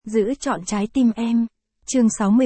Giữ trọn trái tim em. Chương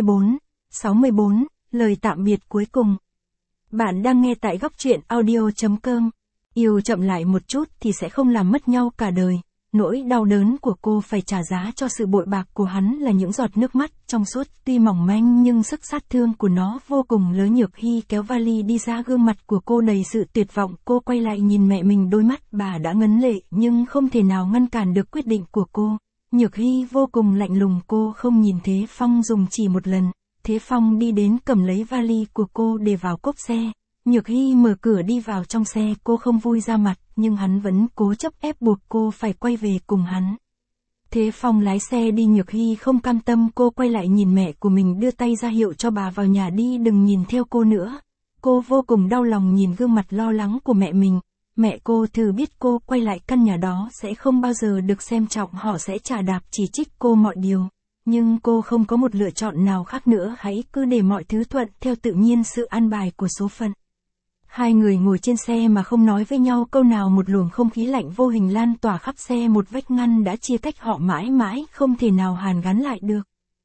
64, lời tạm biệt cuối cùng. Bạn đang nghe tại góc truyện audio.com. Yêu chậm lại một chút thì sẽ không làm mất nhau cả đời. Nỗi đau đớn của cô phải trả giá cho sự bội bạc của hắn là những giọt nước mắt trong suốt, tuy mỏng manh nhưng sức sát thương của nó vô cùng lớn. Nhược Hy kéo vali đi ra, gương mặt của cô đầy sự tuyệt vọng. Cô quay lại nhìn mẹ mình, đôi mắt bà đã ngấn lệ nhưng không thể nào ngăn cản được quyết định của cô. Nhược Hy vô cùng lạnh lùng, cô không nhìn Thế Phong dùng chỉ một lần. Thế Phong đi đến cầm lấy vali của cô để vào cốp xe. Nhược Hy mở cửa đi vào trong xe, cô không vui ra mặt, nhưng hắn vẫn cố chấp ép buộc cô phải quay về cùng hắn. Thế Phong lái xe đi, Nhược Hy không cam tâm, cô quay lại nhìn mẹ của mình, đưa tay ra hiệu cho bà vào nhà đi, đừng nhìn theo cô nữa. Cô vô cùng đau lòng nhìn gương mặt lo lắng của mẹ mình. Mẹ cô thử biết cô quay lại căn nhà đó sẽ không bao giờ được xem trọng, họ sẽ chà đạp chỉ trích cô mọi điều. Nhưng cô không có một lựa chọn nào khác nữa, hãy cứ để mọi thứ thuận theo tự nhiên, sự an bài của số phận. Hai người ngồi trên xe mà không nói với nhau câu nào, một luồng không khí lạnh vô hình lan tỏa khắp xe, một vách ngăn đã chia cách họ mãi mãi, không thể nào hàn gắn lại được.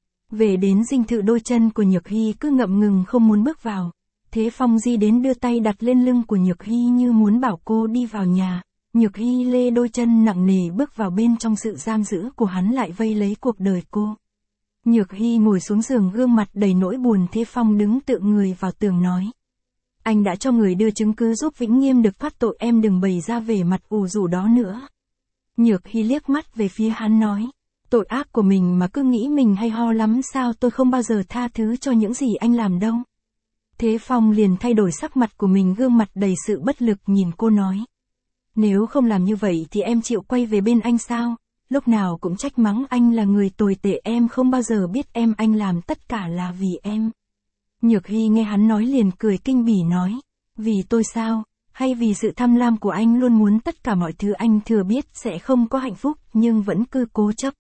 Về đến dinh thự, đôi chân của Nhược Hy cứ ngậm ngừng không muốn bước vào. Thế Phong đi đến đưa tay đặt lên lưng của Nhược Hy như muốn bảo cô đi vào nhà. Nhược Hy lê đôi chân nặng nề bước vào bên trong, sự giam giữ của hắn lại vây lấy cuộc đời cô. Nhược Hy ngồi xuống giường, gương mặt đầy nỗi buồn. Thế Phong đứng tựa người vào tường nói: anh đã cho người đưa chứng cứ giúp Vĩnh Nghiêm được thoát tội, em đừng bày ra vẻ mặt ủ rũ đó nữa. Nhược Hy liếc mắt về phía hắn nói: tội ác của mình mà cứ nghĩ mình hay ho lắm sao, tôi không bao giờ tha thứ cho những gì anh làm đâu. Thế Phong liền thay đổi sắc mặt của mình, gương mặt đầy sự bất lực nhìn cô nói: nếu không làm như vậy thì em chịu quay về bên anh sao? Lúc nào cũng trách mắng anh là người tồi tệ, em không bao giờ biết anh làm tất cả là vì em. Nhược Hy nghe hắn nói liền cười kinh bỉ nói: vì tôi sao? Hay vì sự tham lam của anh luôn muốn tất cả mọi thứ anh thừa biết sẽ không có hạnh phúc nhưng vẫn cứ cố chấp.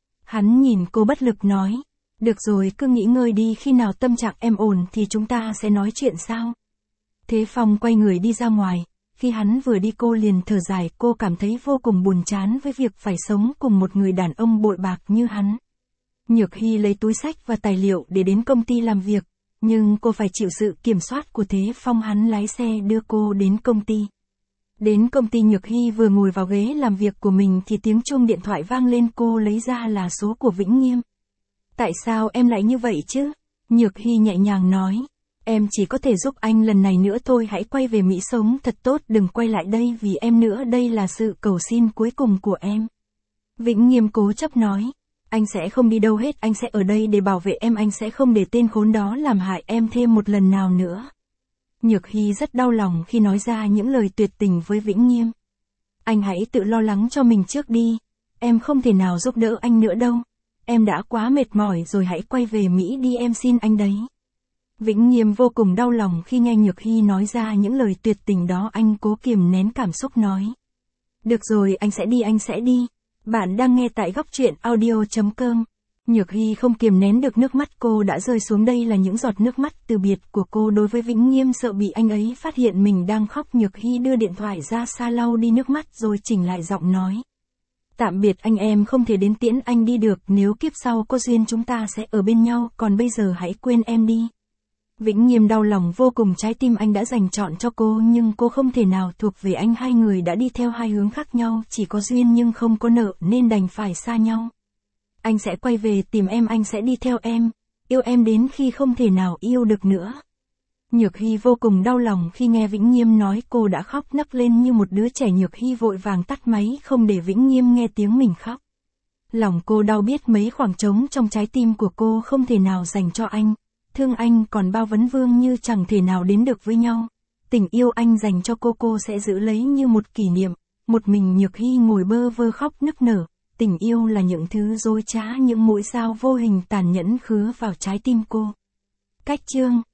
Hắn nhìn cô bất lực nói: được rồi, cứ nghỉ ngơi đi, khi nào tâm trạng em ổn thì chúng ta sẽ nói chuyện sao? Thế Phong quay người đi ra ngoài. Khi hắn vừa đi cô liền thở dài, cô cảm thấy vô cùng buồn chán với việc phải sống cùng một người đàn ông bội bạc như hắn. Nhược Hy lấy túi xách và tài liệu để đến công ty làm việc. Nhưng cô phải chịu sự kiểm soát của Thế Phong, hắn lái xe đưa cô đến công ty. Đến công ty, Nhược Hy vừa ngồi vào ghế làm việc của mình thì tiếng chuông điện thoại vang lên, cô lấy ra là số của Vĩnh Nghiêm. Tại sao em lại như vậy chứ? Nhược Hy nhẹ nhàng nói: em chỉ có thể giúp anh lần này nữa thôi, hãy quay về Mỹ sống thật tốt, đừng quay lại đây vì em nữa, đây là sự cầu xin cuối cùng của em. Vĩnh Nghiêm cố chấp nói: anh sẽ không đi đâu hết, anh sẽ ở đây để bảo vệ em, anh sẽ không để tên khốn đó làm hại em thêm một lần nào nữa. Nhược Hy rất đau lòng khi nói ra những lời tuyệt tình với Vĩnh Nghiêm. Anh hãy tự lo lắng cho mình trước đi, em không thể nào giúp đỡ anh nữa đâu. Em đã quá mệt mỏi rồi, hãy quay về Mỹ đi, em xin anh đấy. Vĩnh Nghiêm vô cùng đau lòng khi nghe Nhược Hy nói ra những lời tuyệt tình đó, anh cố kiềm nén cảm xúc nói: được rồi, anh sẽ đi. Bạn đang nghe tại góc truyện audio.com. Nhược Hy không kiềm nén được, nước mắt cô đã rơi xuống, đây là những giọt nước mắt từ biệt của cô đối với Vĩnh Nghiêm. Sợ bị anh ấy phát hiện mình đang khóc, Nhược Hy đưa điện thoại ra xa lau đi nước mắt rồi chỉnh lại giọng nói: tạm biệt anh, em không thể đến tiễn anh đi được, nếu kiếp sau có duyên chúng ta sẽ ở bên nhau, còn bây giờ hãy quên em đi. Vĩnh Nghiêm đau lòng vô cùng, trái tim anh đã dành trọn cho cô nhưng cô không thể nào thuộc về anh, hai người đã đi theo hai hướng khác nhau, chỉ có duyên nhưng không có nợ nên đành phải xa nhau. Anh sẽ quay về tìm em, anh sẽ đi theo em, yêu em đến khi không thể nào yêu được nữa. Nhược Hy vô cùng đau lòng khi nghe Vĩnh Nghiêm nói, cô đã khóc nấc lên như một đứa trẻ. Nhược Hy vội vàng tắt máy không để Vĩnh Nghiêm nghe tiếng mình khóc. Lòng cô đau biết mấy khoảng trống trong trái tim của cô không thể nào dành cho anh. Thương anh còn bao vấn vương như chẳng thể nào đến được với nhau. Tình yêu anh dành cho cô sẽ giữ lấy như một kỷ niệm. Một mình Nhược Hy ngồi bơ vơ khóc nức nở. Tình yêu là những thứ dối trá, những mũi dao vô hình tàn nhẫn khứa vào trái tim cô. Cách chương